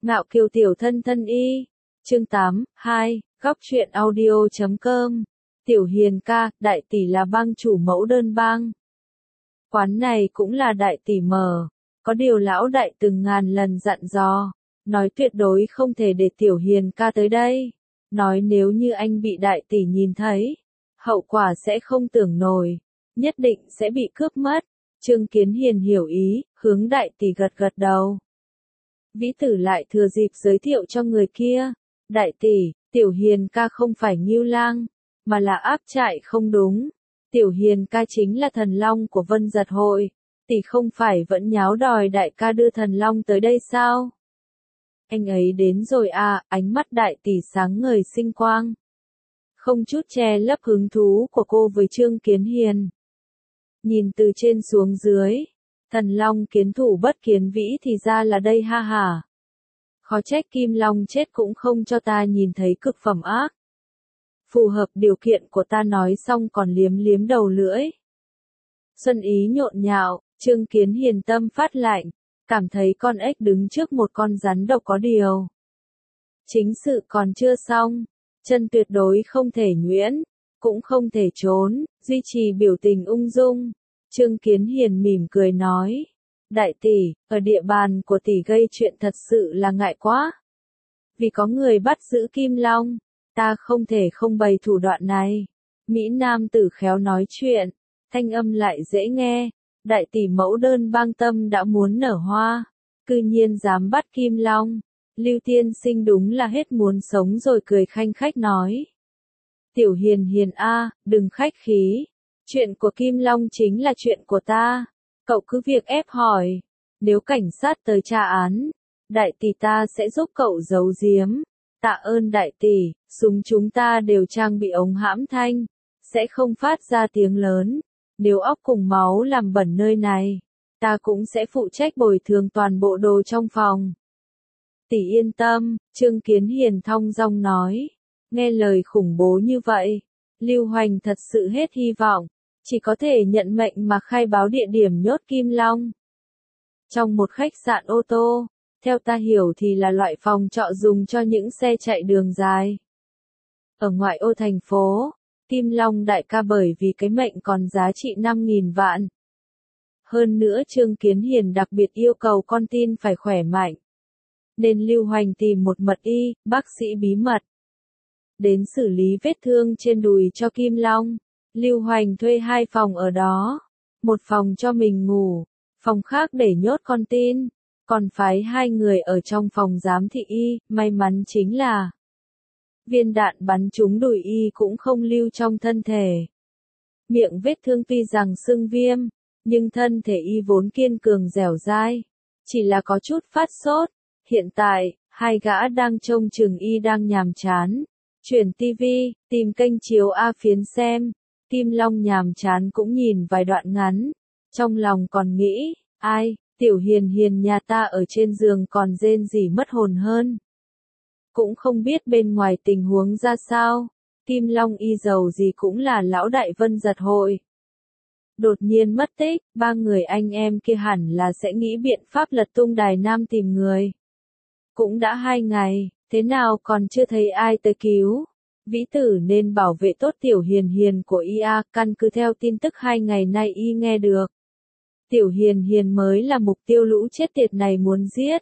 Ngạo kiều tiểu thân thân y. Chương 8, 2, góc truyện audio.com. Tiểu Hiền ca, đại tỷ là bang chủ mẫu đơn bang. Quán này cũng là đại tỷ mở. Có điều lão đại từng ngàn lần dặn dò. Nói tuyệt đối không thể để Tiểu Hiền ca tới đây. Nói nếu như anh bị đại tỷ nhìn thấy, hậu quả sẽ không tưởng nổi. Nhất định sẽ bị cướp mất. Trương Kiến Hiền hiểu ý, hướng đại tỷ gật gật đầu. Vĩ Tử lại thừa dịp giới thiệu cho người kia. Đại tỷ, Tiểu Hiền ca không phải Ngưu Lang, mà là áp trại không đúng. Tiểu Hiền ca chính là thần long của Vân Giật hội. Tỷ không phải vẫn nháo đòi đại ca đưa thần long tới đây sao? Anh ấy đến rồi à, ánh mắt đại tỷ sáng ngời sinh quang. Không chút che lấp hứng thú của cô với Trương Kiến Hiền. Nhìn từ trên xuống dưới, thần long kiến thủ bất kiến vĩ thì ra là đây ha hả. Khó trách Kim Long chết cũng không cho ta nhìn thấy cực phẩm ác. Phù hợp điều kiện của ta nói xong còn liếm liếm đầu lưỡi. Xuân ý nhộn nhạo, Trương Kiến Hiền tâm phát lạnh, cảm thấy con ếch đứng trước một con rắn độc có điều. Chính sự còn chưa xong, chân tuyệt đối không thể nhuyễn, cũng không thể trốn, duy trì biểu tình ung dung. Trương Kiến Hiền mỉm cười nói, đại tỷ, ở địa bàn của tỷ gây chuyện thật sự là ngại quá. Vì có người bắt giữ Kim Long, ta không thể không bày thủ đoạn này. Mỹ Nam tử khéo nói chuyện, thanh âm lại dễ nghe, đại tỷ mẫu đơn bang tâm đã muốn nở hoa, cư nhiên dám bắt Kim Long. Lưu Tiên Sinh đúng là hết muốn sống rồi, cười khanh khách nói. Tiểu Hiền Hiền a, đừng khách khí, chuyện của Kim Long chính là chuyện của ta, cậu cứ việc ép hỏi, nếu cảnh sát tới tra án, đại tỷ ta sẽ giúp cậu giấu giếm. Tạ ơn đại tỷ, súng chúng ta đều trang bị ống hãm thanh, sẽ không phát ra tiếng lớn. Nếu óc cùng máu làm bẩn nơi này, ta cũng sẽ phụ trách bồi thường toàn bộ đồ trong phòng. Tỷ yên tâm, Trương Kiến Hiền thong dong nói. Nghe lời khủng bố như vậy, Lưu Hoành thật sự hết hy vọng, chỉ có thể nhận mệnh mà khai báo địa điểm nhốt Kim Long. Trong một khách sạn ô tô, theo ta hiểu thì là loại phòng trọ dùng cho những xe chạy đường dài. Ở ngoại ô thành phố, Kim Long đại ca bởi vì cái mệnh còn giá trị 5.000 vạn. Hơn nữa Trương Kiến Hiền đặc biệt yêu cầu con tin phải khỏe mạnh. Nên Lưu Hoành tìm một mật y, bác sĩ bí mật. Đến xử lý vết thương trên đùi cho Kim Long. Lưu Hoành thuê 2 phòng ở đó. Một phòng cho mình ngủ, phòng khác để nhốt con tin. Còn phái 2 người ở trong phòng giám thị y, may mắn chính là viên đạn bắn trúng đùi y cũng không lưu trong thân thể. Miệng vết thương tuy rằng sưng viêm, nhưng thân thể y vốn kiên cường dẻo dai, chỉ là có chút phát sốt. Hiện tại, 2 gã đang trông chừng y đang nhàm chán, chuyển tivi, tìm kênh chiếu A Phiến xem. Kim Long nhàm chán cũng nhìn vài đoạn ngắn, trong lòng còn nghĩ, ai, Tiểu Hiền Hiền nhà ta ở trên giường còn rên rỉ mất hồn hơn. Cũng không biết bên ngoài tình huống ra sao, Kim Long y dầu gì cũng là lão đại Vân Giật hội. Đột nhiên mất tích, 3 người anh em kia hẳn là sẽ nghĩ biện pháp lật tung Đài Nam tìm người. Cũng đã 2 ngày, thế nào còn chưa thấy ai tới cứu. Vĩ Tử nên bảo vệ tốt Tiểu Hiền Hiền của IA, căn cứ theo tin tức 2 ngày nay y nghe được. Tiểu Hiền Hiền mới là mục tiêu lũ chết tiệt này muốn giết.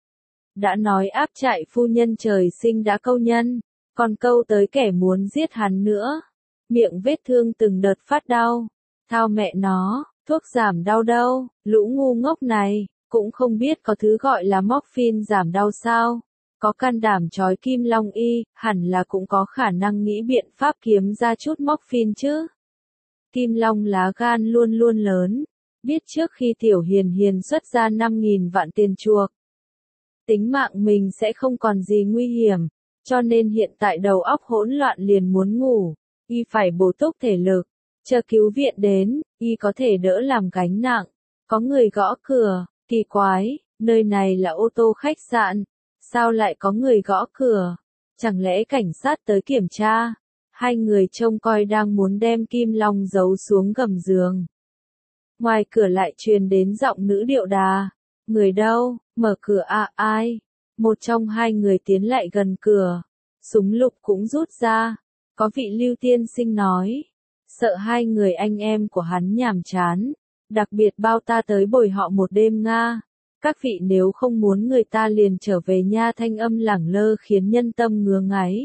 Đã nói áp trại phu nhân trời sinh đã câu nhân, còn câu tới kẻ muốn giết hắn nữa. Miệng vết thương từng đợt phát đau. Thao mẹ nó, thuốc giảm đau đâu, lũ ngu ngốc này, cũng không biết có thứ gọi là morphine giảm đau sao. Có can đảm trói Kim Long y, hẳn là cũng có khả năng nghĩ biện pháp kiếm ra chút morphine chứ. Kim Long lá gan luôn luôn lớn, biết trước khi Tiểu Hiền Hiền xuất ra 5.000 vạn tiền chuộc, tính mạng mình sẽ không còn gì nguy hiểm, cho nên hiện tại đầu óc hỗn loạn liền muốn ngủ, y phải bổ túc thể lực, chờ cứu viện đến, y có thể đỡ làm gánh nặng. Có người gõ cửa, kỳ quái, nơi này là ô tô khách sạn, sao lại có người gõ cửa? Chẳng lẽ cảnh sát tới kiểm tra? 2 người trông coi đang muốn đem Kim Long giấu xuống gầm giường. Ngoài cửa lại truyền đến giọng nữ điệu đà. Người đâu, mở cửa à, ai? Một trong hai người tiến lại gần cửa, súng lục cũng rút ra. Có vị Lưu tiên sinh nói, sợ hai người anh em của hắn nhàm chán, đặc biệt bao ta tới bồi họ một đêm Nga. Các vị nếu không muốn người ta liền trở về nha, thanh âm lẳng lơ khiến nhân tâm ngứa ngáy.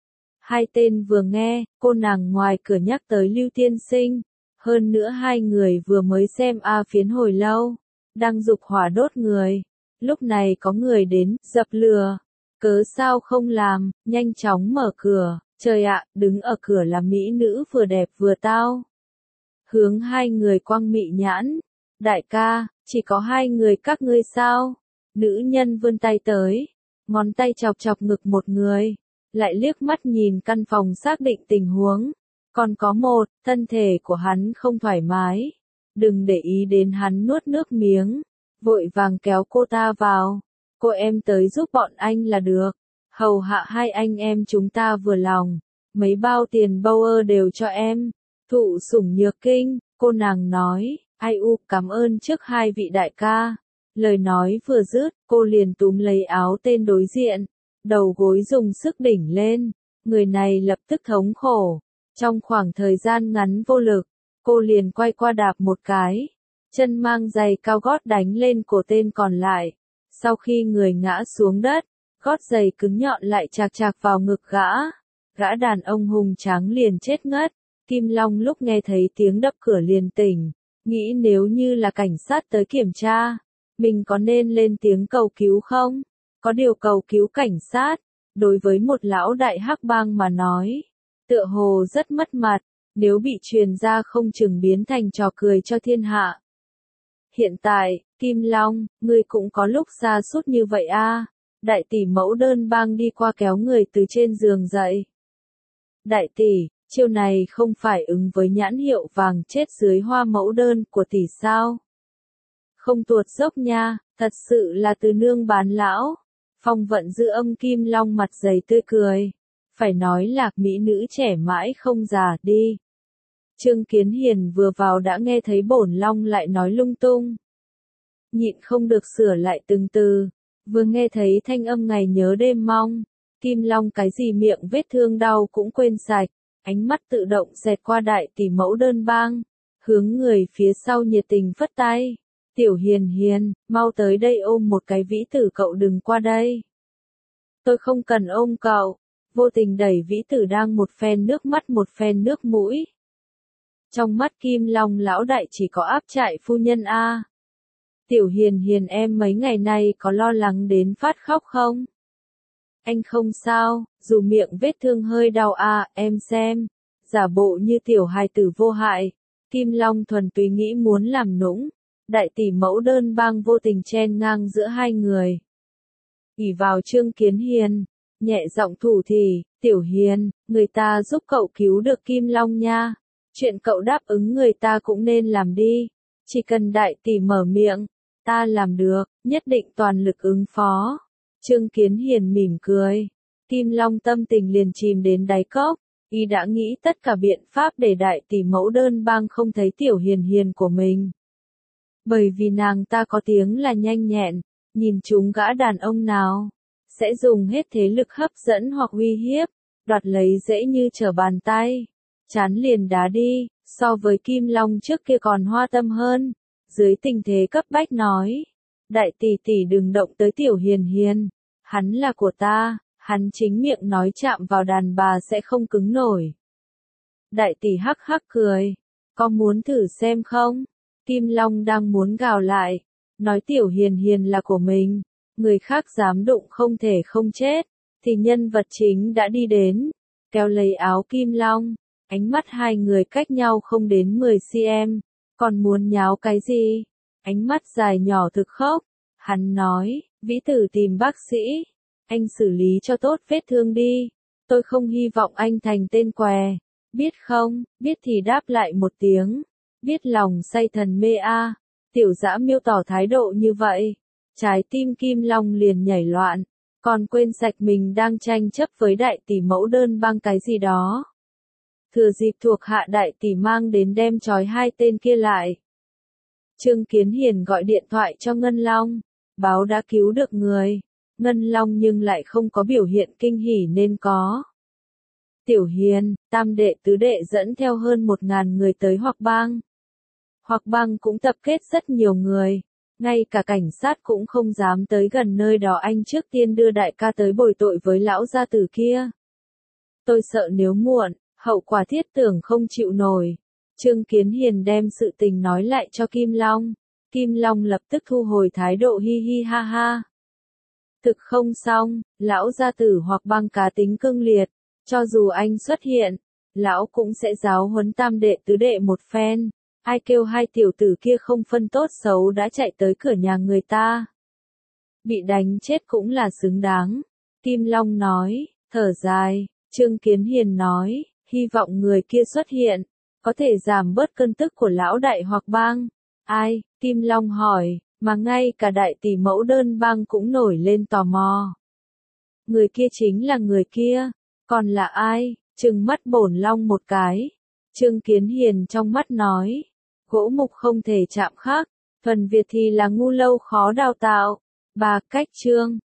Hai tên vừa nghe, cô nàng ngoài cửa nhắc tới Lưu tiên sinh. Hơn nữa hai người vừa mới xem A Phiến hồi lâu, đang dục hỏa đốt người. Lúc này có người đến, dập lửa. Cớ sao không làm, nhanh chóng mở cửa. Trời ạ, đứng ở cửa là mỹ nữ vừa đẹp vừa tao. Hướng hai người quăng mị nhãn. Đại ca, chỉ có hai người các ngươi sao? Nữ nhân vươn tay tới, ngón tay chọc chọc ngực một người, lại liếc mắt nhìn căn phòng xác định tình huống. Còn có một, thân thể của hắn không thoải mái. Đừng để ý đến hắn nuốt nước miếng. Vội vàng kéo cô ta vào. Cô em tới giúp bọn anh là được. Hầu hạ hai anh em chúng ta vừa lòng. Mấy bao tiền bâu ơ đều cho em. Thụ sủng nhược kinh, cô nàng nói. Ai u, cảm ơn trước hai vị đại ca. Lời nói vừa dứt, cô liền túm lấy áo tên đối diện. Đầu gối dùng sức đỉnh lên. Người này lập tức thống khổ. Trong khoảng thời gian ngắn vô lực, cô liền quay qua đạp một cái. Chân mang giày cao gót đánh lên cổ tên còn lại. Sau khi người ngã xuống đất, gót giày cứng nhọn lại chạc chạc vào ngực gã. Gã đàn ông hùng tráng liền chết ngất. Kim Long lúc nghe thấy tiếng đập cửa liền tỉnh. Nghĩ nếu như là cảnh sát tới kiểm tra, mình có nên lên tiếng cầu cứu không? Có điều cầu cứu cảnh sát, đối với một lão đại hắc bang mà nói, tựa hồ rất mất mặt, nếu bị truyền ra không chừng biến thành trò cười cho thiên hạ. Hiện tại, Kim Long, ngươi cũng có lúc sa sút như vậy a? Đại tỷ mẫu đơn bang đi qua kéo người từ trên giường dậy. Đại tỷ, chiêu này không phải ứng với nhãn hiệu vàng chết dưới hoa mẫu đơn của tỷ sao? Không tuột dốc nha, thật sự là từ nương bán lão. Phong vận dư âm Kim Long mặt dày tươi cười. Phải nói lạc mỹ nữ trẻ mãi không già đi. Trương Kiến Hiền vừa vào đã nghe thấy bổn long lại nói lung tung. Nhịn không được sửa lại từng từ. Vừa nghe thấy thanh âm ngày nhớ đêm mong. Kim Long cái gì miệng vết thương đau cũng quên sạch. Ánh mắt tự động xẹt qua đại tỷ mẫu đơn bang. Hướng người phía sau nhiệt tình phất tay. Tiểu Hiền Hiền, mau tới đây ôm một cái vĩ tử, cậu đừng qua đây. Tôi không cần ôm cậu. Vô tình đẩy vĩ tử đang một phen nước mắt một phen nước mũi. Trong mắt Kim Long lão đại chỉ có áp trại phu nhân a. Tiểu Hiền Hiền em mấy ngày nay có lo lắng đến phát khóc không? Anh không sao, dù miệng vết thương hơi đau a, em xem. Giả bộ như tiểu hài tử vô hại. Kim Long thuần túy nghĩ muốn làm nũng. Đại tỷ mẫu đơn bang vô tình chen ngang giữa hai người. Ỷ vào Trương Kiến Hiền, nhẹ giọng thủ thỉ, Tiểu Hiền, người ta giúp cậu cứu được Kim Long nha. Chuyện cậu đáp ứng người ta cũng nên làm đi. Chỉ cần đại tỷ mở miệng, ta làm được, nhất định toàn lực ứng phó. Trương Kiến Hiền mỉm cười. Kim Long tâm tình liền chìm đến đáy cốc. Y đã nghĩ tất cả biện pháp để đại tỷ mẫu đơn bang không thấy Tiểu Hiền Hiền của mình. Bởi vì nàng ta có tiếng là nhanh nhẹn, nhìn chúng gã đàn ông nào, sẽ dùng hết thế lực hấp dẫn hoặc uy hiếp, đoạt lấy dễ như trở bàn tay. Chán liền đá đi, so với Kim Long trước kia còn hoa tâm hơn. Dưới tình thế cấp bách nói, đại tỷ tỷ đừng động tới Tiểu Hiền Hiền, hắn là của ta, hắn chính miệng nói chạm vào đàn bà sẽ không cứng nổi. Đại tỷ hắc hắc cười, có muốn thử xem không? Kim Long đang muốn gào lại, nói Tiểu Hiền Hiền là của mình, người khác dám đụng không thể không chết, thì nhân vật chính đã đi đến, kéo lấy áo Kim Long, ánh mắt hai người cách nhau không đến 10 cm, còn muốn nháo cái gì? Ánh mắt dài nhỏ thực khóc, hắn nói, vĩ tử tìm bác sĩ, anh xử lý cho tốt vết thương đi, tôi không hy vọng anh thành tên què, biết không, biết thì đáp lại một tiếng. Biết lòng say thần mê a. Tiểu Dã miêu tỏ thái độ như vậy, trái tim Kim Long liền nhảy loạn, còn quên sạch mình đang tranh chấp với đại tỷ mẫu đơn bang cái gì đó. Thừa dịp thuộc hạ đại tỷ mang đến đem trói hai tên kia lại. Trương Kiến Hiền gọi điện thoại cho Ngân Long, báo đã cứu được người. Ngân Long nhưng lại không có biểu hiện kinh hỉ nên có. Tiểu Hiền, tam đệ tứ đệ dẫn theo hơn 1.000 người tới Hoạc Bang. Hoạc Bang cũng tập kết rất nhiều người, ngay cả cảnh sát cũng không dám tới gần nơi đó. Anh trước tiên đưa đại ca tới bồi tội với lão gia tử kia. Tôi sợ nếu muộn, hậu quả thiết tưởng không chịu nổi. Trương Kiến Hiền đem sự tình nói lại cho Kim Long. Kim Long lập tức thu hồi thái độ hi hi ha ha. Thực không xong, lão gia tử Hoạc Bang cá tính cương liệt, cho dù anh xuất hiện, lão cũng sẽ giáo huấn tam đệ tứ đệ một phen. Ai kêu hai tiểu tử kia không phân tốt xấu đã chạy tới cửa nhà người ta. Bị đánh chết cũng là xứng đáng. Kim Long nói, thở dài. Trương Kiến Hiền nói, hy vọng người kia xuất hiện, có thể giảm bớt cơn tức của lão đại Hoạc Bang. Ai? Kim Long hỏi, mà ngay cả đại tỷ mẫu đơn bang cũng nổi lên tò mò. Người kia chính là người kia, còn là ai? Trừng mắt Bổn Long một cái. Trương Kiến Hiền trong mắt nói, gỗ mục không thể chạm khắc, thuần Việt thì là ngu lâu khó đào tạo. Cách Trương